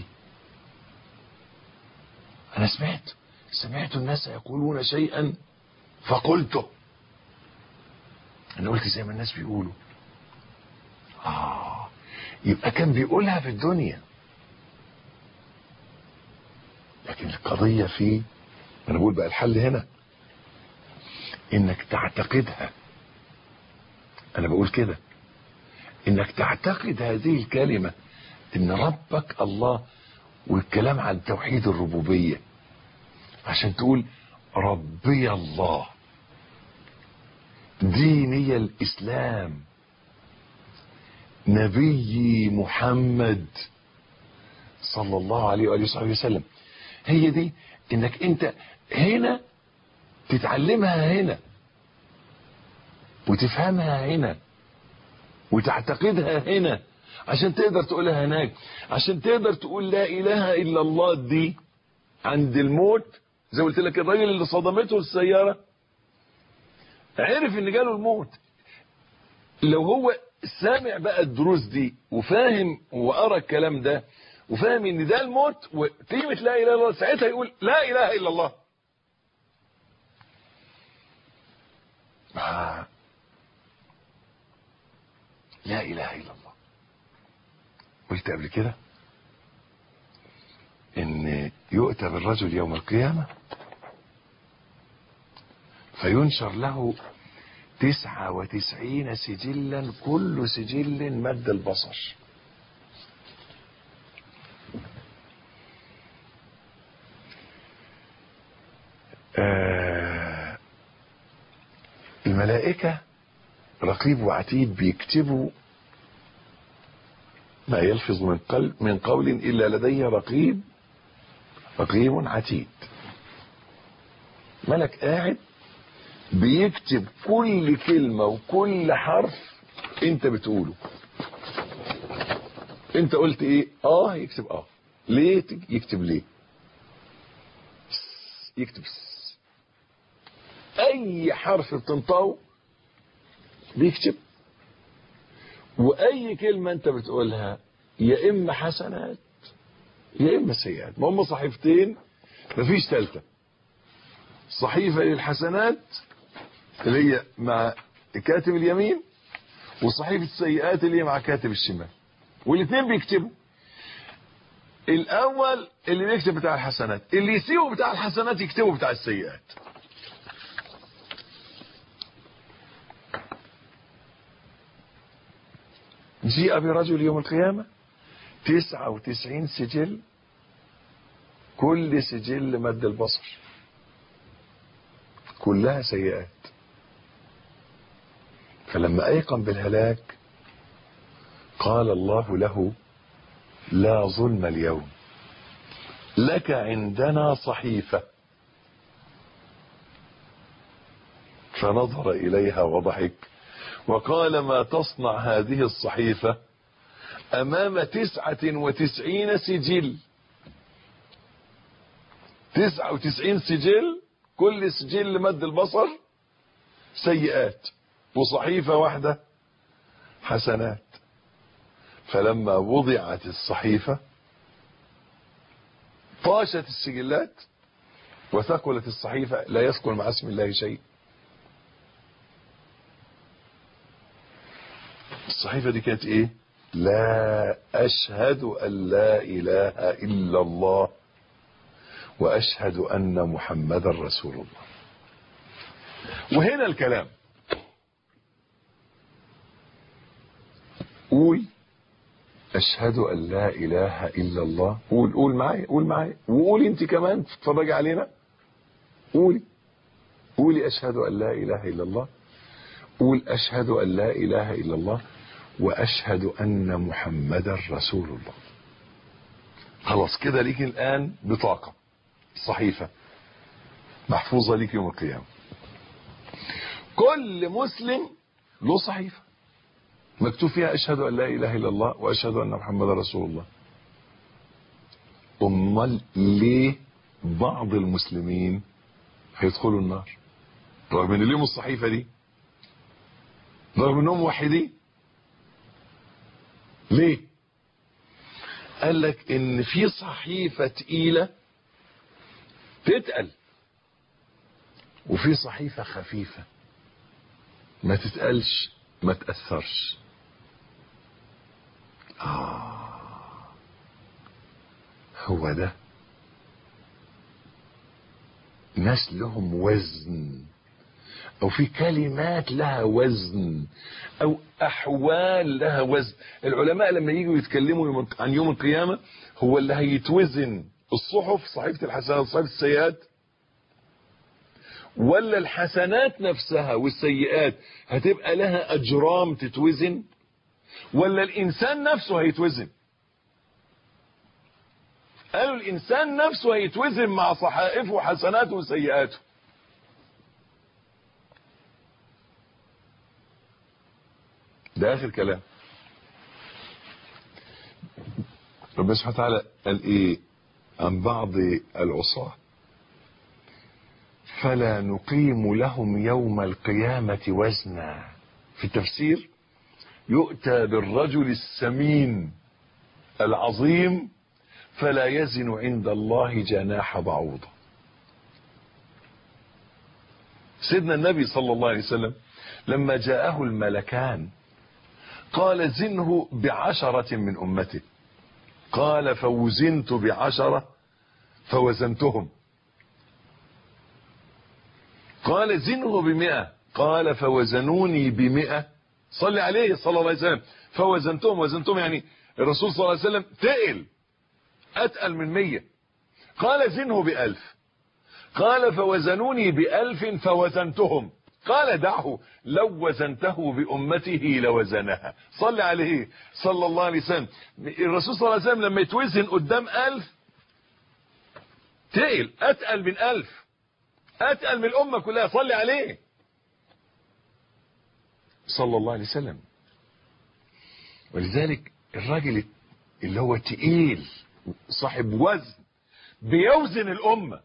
أنا سمعت الناس يقولون شيئا فقلته، أنا قلت زي ما الناس بيقولوا. يبقى كان بيقولها في الدنيا، لكن القضية فيه، أنا بقول بقى الحل هنا إنك تعتقدها. أنا بقول كده، إنك تعتقد هذه الكلمة إن ربك الله، والكلام عن توحيد الربوبية، عشان تقول ربي الله ديني الإسلام نبي محمد صلى الله عليه وآله وصحبه وسلم. هي دي إنك أنت هنا تتعلمها هنا وتفهمها هنا وتعتقدها هنا عشان تقدر تقولها هناك، عشان تقدر تقول لا إله إلا الله دي عند الموت. زي قلت لك الراجل اللي صدمته السيارة عرف ان جاله الموت، لو هو سامع بقى الدروس دي وفاهم وقرأ الكلام ده وفاهم ان ده الموت وقيمة لا إله إلا الله، ساعتها يقول لا إله إلا الله. لا إله إلا الله. قلت قبل كده ان يؤتى بالرجل يوم القيامة فينشر له 99 سجلا، كل سجل مد البصر. الملائكة رقيب وعتيد بيكتبوا ما يلفظ من قول إلا لديه رقيب عتيد. ملك قاعد بيكتب كل كلمة وكل حرف انت بتقوله. انت قلت ايه؟ يكتب ليه؟ يكتب ليه؟ يكتب اي حرف بتنطقه بيكتب، واي كلمة انت بتقولها يا اما حسنات يا اما سيئات. ما هم صحيفتين مفيش ثالثة، صحيفة للحسنات اللي هي مع كاتب اليمين وصحيفة السيئات اللي هي مع كاتب الشمال، والاثنين بيكتبوا. الاول اللي بيكتب بتاع الحسنات، اللي يسيبه بتاع الحسنات يكتبه بتاع السيئات. جيء برجل يوم القيامة 99 سجل، كل سجل مد البصر، كلها سيئات. فلما أيقن بالهلاك قال الله له: لا ظلم اليوم، لك عندنا صحيفة. فنظر إليها وضحك وقال: ما تصنع هذه الصحيفة أمام 99 سجل؟ 99 سجل، كل سجل مد البصر سيئات، وصحيفة واحدة حسنات. فلما وضعت الصحيفة طاشت السجلات وثقلت الصحيفة، لا يثقل مع اسم الله شيء. الصحيفة دي كانت ايه؟ لا أشهد أن لا إله إلا الله وأشهد أن محمد رسول الله. وهنا الكلام، قول أشهد أن لا إله إلا الله. قول معي، قول معي، وقولي أنت كمان تتفرجي علينا. قولي أشهد أن لا إله إلا الله. قول أشهد أن لا إله إلا الله وأشهد أن محمد رسول الله. خلاص كده ليك الآن بطاقة، صحيفة محفوظة ليك يوم القيامة. كل مسلم له صحيفة مكتوب فيها أشهد أن لا إله إلا الله وأشهد أن محمد رسول الله. أمال ليه بعض المسلمين هيدخلوا النار رغم ان ليهم الصحيفة دي، رغم انهم موحدين؟ ليه؟ قال لك ان في صحيفة تقيلة تتقل، وفي صحيفة خفيفة ما تتقلش ما تأثرش. هو ده ناس لهم وزن، او في كلمات لها وزن، او احوال لها وزن. العلماء لما يجوا يتكلموا عن يوم القيامة، هو اللي هيتوزن الصحف، صحيفة الحسنات وصحيفة السيئات، ولا الحسنات نفسها والسيئات هتبقى لها اجرام تتوزن، ولا الانسان نفسه هيتوزن؟ قالوا الانسان نفسه هيتوزن مع صحائفه وحسناته وسيئاته. ده اخر كلام. ربنا سبحانه وتعالى قال ايه عن بعض العصاة؟ فلا نقيم لهم يوم القيامة وزنا. في التفسير: يؤتى بالرجل السمين العظيم فلا يزن عند الله جناح بعوضة. سيدنا النبي صلى الله عليه وسلم لما جاءه الملكان قال: زنه ب10 من أمته. قال: فوزنت ب10 فوزنتهم. قال: زنه ب100. قال: فوزنوني ب100. صلي عليه صلى الله عليه وسلم. فوزنتهم، وزنتهم يعني الرسول صلى الله عليه وسلم تقل، أتقل من 100. قال: زنه ب1000. قال: فوزنوني ب1000 فوزنتهم. قال: دعه، لو وزنته بأمته لوزنها. صلي عليه صلى الله عليه وسلم. الرسول صلى الله عليه وسلم لما يتوزن قدام 1000 تقل، أتقل من 1000، أتقل من الأمة كلها. صلي عليه صلى الله عليه وسلم. ولذلك الراجل اللي هو تقيل صاحب وزن بيوزن الأمة.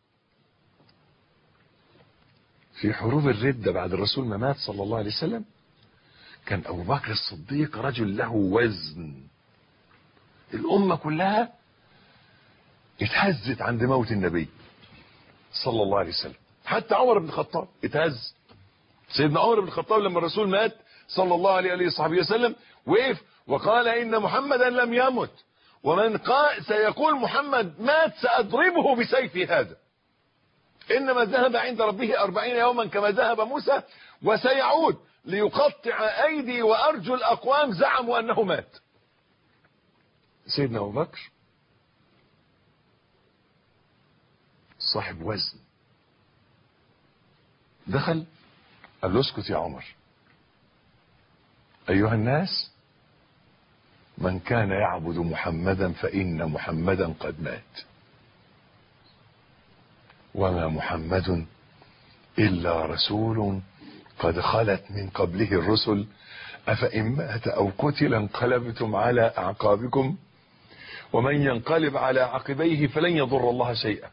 في حروب الردة بعد الرسول ما مات صلى الله عليه وسلم، كان أبو بكر الصديق رجل له وزن. الأمة كلها اتهزت عند موت النبي صلى الله عليه وسلم. حتى عمر بن الخطاب اتهز. سيدنا عمر بن الخطاب لما الرسول مات صلى الله عليه وصحبه وسلم وقف وقال: إن محمدا لم يمت ومن سيقول محمد مات سأضربه بسيفي هذا، إنما ذهب عند ربه 40 يوما كما ذهب موسى، وسيعود ليقطع أيدي وأرجل أقوام زعموا أنه مات. سيدنا أبو بكر صاحب وزن، دخل قال له اسكت يا عمر، أيها الناس، من كان يعبد محمدا فإن محمدا قد مات، وما محمد إلا رسول قد خلت من قبله الرسل، أفإن مات أو قتل انقلبتم على أعقابكم، ومن ينقلب على عقبيه فلن يضر الله شيئا.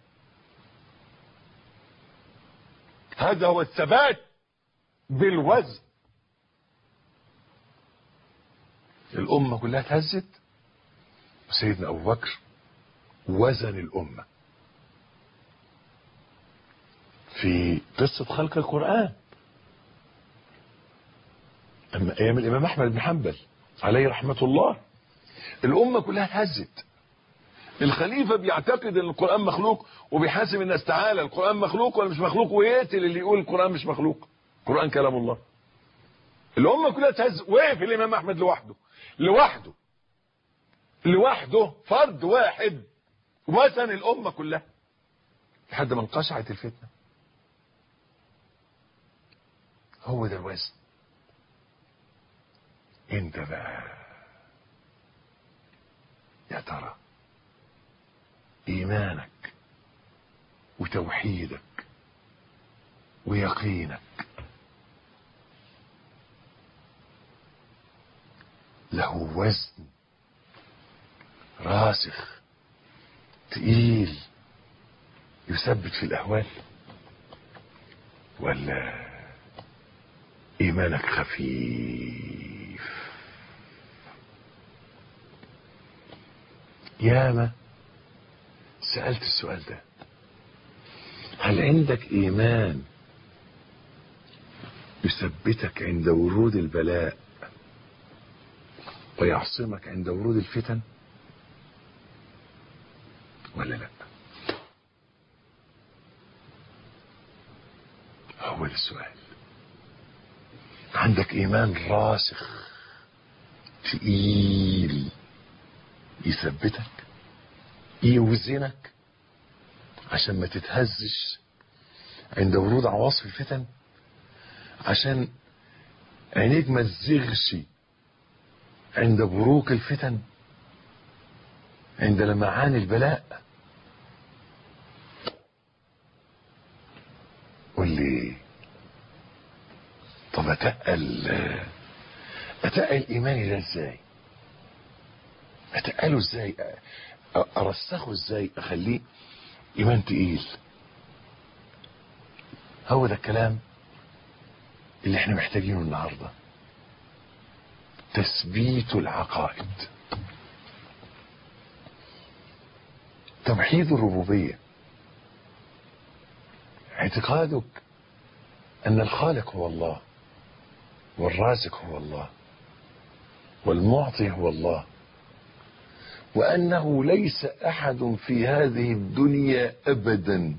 هذا هو الثبات بالوزن. الأمة كلها تهزت، وسيدنا أبو بكر وزن الأمة. في قصة خلق القرآن أما أيام الإمام أحمد بن حنبل عليه رحمة الله، الأمة كلها تهزت. الخليفة بيعتقد أن القرآن مخلوق، وبيحاسب الناس تعالى القرآن مخلوق ولا مش مخلوق، ويقتل اللي يقول القرآن مش مخلوق، القرآن كلام الله. الأمة كلها تهز. وقف الإمام أحمد لوحده فرد واحد وزن الأمة كلها لحد ما انقشعت الفتنة. هو ده الوزن. انت بقى يا ترى ايمانك وتوحيدك ويقينك له وزن راسخ تقيل يثبت في الاهوال، ولا ايمانك خفيف؟ ياما سألت السؤال ده. هل عندك ايمان يثبتك عند ورود البلاء ويعصمك عند ورود الفتن، ولا لا؟ هو ده السؤال. عندك ايمان راسخ تقيل يثبتك يوزنك عشان ما تتهزش عند ورود عواصف الفتن، عشان عينيك ما تزغش عند بروق الفتن، عند لمعان البلاء؟ قول لي طب اتقل ايماني ده ازاي؟ اتقله ازاي؟ ارسخه ازاي؟ اخليه ايمان تقيل؟ هو ده الكلام اللي احنا محتاجينه النهارده. تثبيت العقائد، توحيد الربوبية، اعتقادك ان الخالق هو الله، والرازق هو الله، والمعطي هو الله، وانه ليس احد في هذه الدنيا ابدا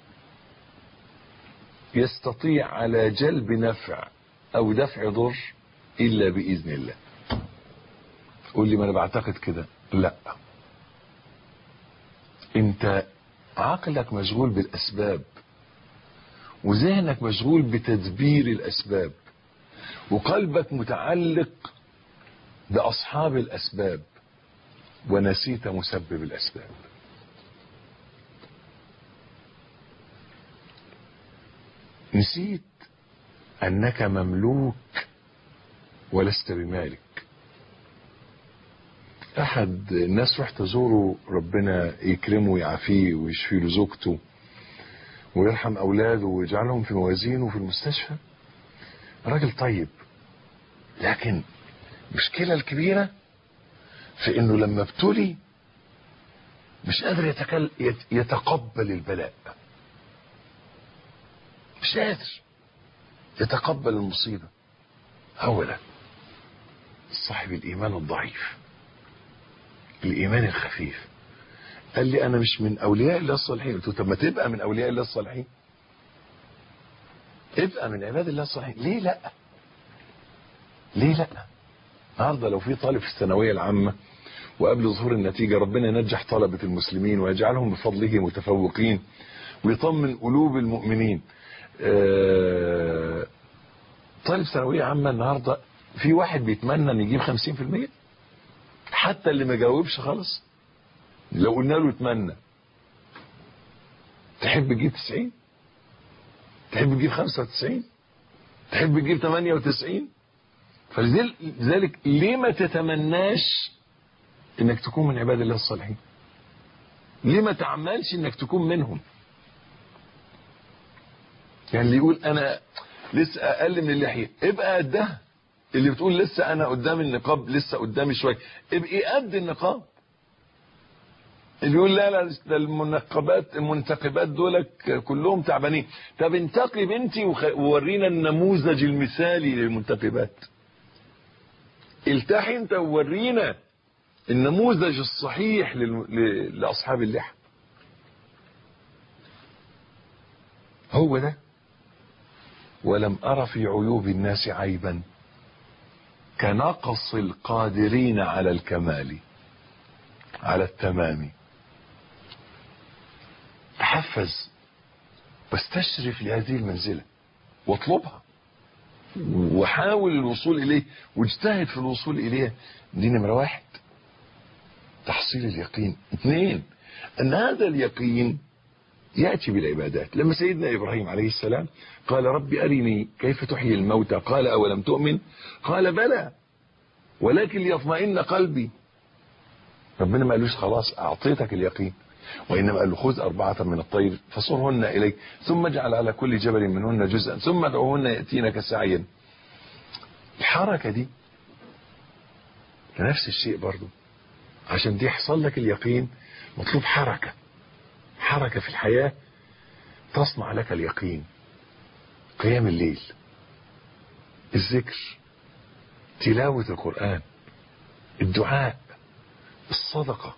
يستطيع على جلب نفع او دفع ضر الا باذن الله. قول لي ما انا بعتقد كده. لا، انت عقلك مشغول بالاسباب، وذهنك مشغول بتدبير الاسباب، وقلبك متعلق باصحاب الاسباب، ونسيت مسبب الاسباب. نسيت انك مملوك ولست بمالك. احد الناس رحت ازوره، ربنا يكرمه ويعافيه ويشفي له زوجته ويرحم اولاده ويجعلهم في موازينه في المستشفى، راجل طيب، لكن المشكلة الكبيرة في انه لما ابتلي مش قادر يتقبل البلاء، مش قادر يتقبل المصيبة. هو ده صاحب الايمان الضعيف الإيمان الخفيف. قال لي أنا مش من أولياء الله الصالحين. قلت له طب ما تبقى من أولياء الله الصالحين، ابقى من عباد الله الصالحين. ليه لا؟ ليه لا؟ النهارده لو في طالب في الثانوية العامة وقبل ظهور النتيجة ربنا ينجح طلبة المسلمين ويجعلهم بفضله متفوقين ويطمن قلوب المؤمنين. طالب ثانوية عامة النهارده في واحد بيتمنى ان يجيب 50%، حتى اللي ما جاوبش خالص لو قلنا له اتمنى تحب تجيب 90، تحب تجيب 95، تحب تجيب 98. فلذلك ليه ما تتمناش انك تكون من عباد الله الصالحين؟ ليه ما تعملش انك تكون منهم؟ يعني اللي يقول انا لسه اقل من اللحية ابقى قدها. اللي بتقول لسه انا قدام النقاب لسه قدامي شويه ابقي قد النقاب. اللي يقول لا لا ده المنتقبات دولك كلهم تعبانين. طب انتقب انت وورينا النموذج المثالي للمنتقبات. التحي انت وورينا النموذج الصحيح لاصحاب اللحى. هو ده. ولم أرى في عيوب الناس عيبا كنقص القادرين على الكمال على التمام. تحفز واستشرف لهذه المنزلة واطلبها وحاول الوصول إليه واجتهد في الوصول إليه. دي نمرة 1 تحصيل اليقين. 2 أن هذا اليقين يأتي بالعبادات. لما سيدنا إبراهيم عليه السلام قال رب أرني كيف تحيي الموتى قال أولم تؤمن قال بلى ولكن ليطمئن قلبي. ربنا ما قالوش خلاص أعطيتك اليقين، وإنما قال له خذ 4 من الطير فصرهن إليك ثم اجعل على كل جبل منهن جزءا ثم ادعوهن يأتينك سعيا. الحركة دي نفس الشيء برضو. عشان دي يحصل لك اليقين مطلوب حركة في الحياة تصنع لك اليقين. قيام الليل، الذكر، تلاوة القرآن، الدعاء، الصدقة،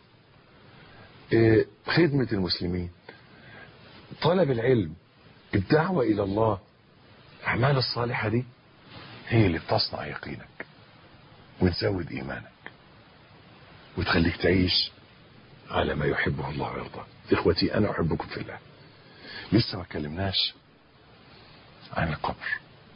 خدمة المسلمين، طلب العلم، الدعوة إلى الله. الأعمال الصالحة دي هي اللي بتصنع يقينك وتزود إيمانك وتخليك تعيش على ما يحبه الله ويرضاه. إخوتي أنا أحبكم في الله. لسه ما اتكلمناش عن القبر.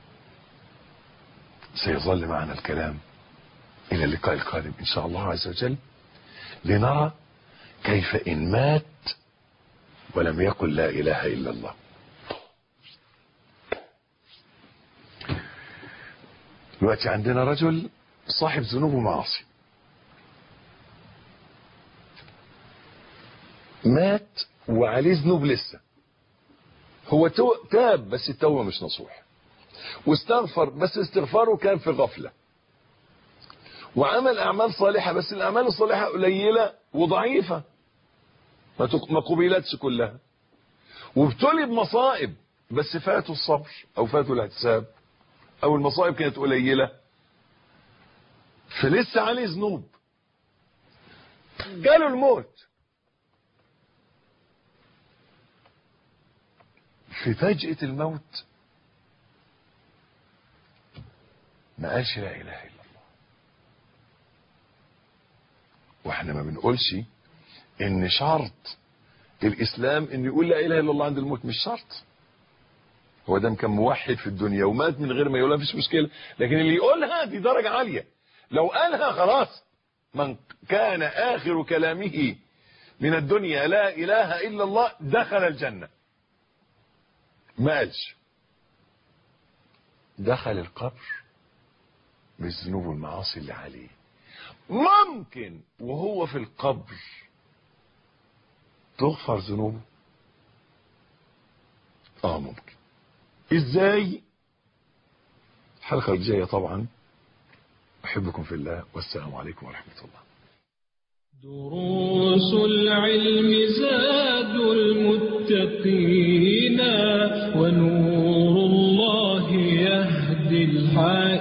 سيظل معنا الكلام إلى اللقاء القادم إن شاء الله عز وجل لنرى كيف إن مات ولم يقل لا إله إلا الله. دلوقتي عندنا رجل صاحب ذنوب ومعاصي مات وعليه ذنوب لسه. هو تاب بس التوبة مش نصوح، واستغفر بس استغفاره كان في غفلة، وعمل أعمال صالحة بس الأعمال الصالحة قليلة وضعيفة ما قبلتش كلها، وابتلي بمصائب بس فاتوا الصبر أو فاتوا الاحتساب أو المصائب كانت قليلة فلسه عليه ذنوب. جاله الموت في فجأة الموت ما قالش لا إله إلا الله. واحنا ما بنقولش ان شرط الإسلام ان يقول لا إله إلا الله عند الموت، مش شرط. هو ده كان موحد في الدنيا ومات من غير ما يقولها مفيش مشكلة، لكن اللي يقولها دي درجة عالية. لو قالها خلاص من كان آخر كلامه من الدنيا لا إله إلا الله دخل الجنة. ما قالش دخل القبر بالذنوب والمعاصي اللي عليه. ممكن وهو في القبر تغفر ذنوبه. ممكن. ازاي؟ الحلقة الجاية طبعا. احبكم في الله والسلام عليكم ورحمة الله. دروس العلم زاد المتقين ونور الله يهدي الحائرين.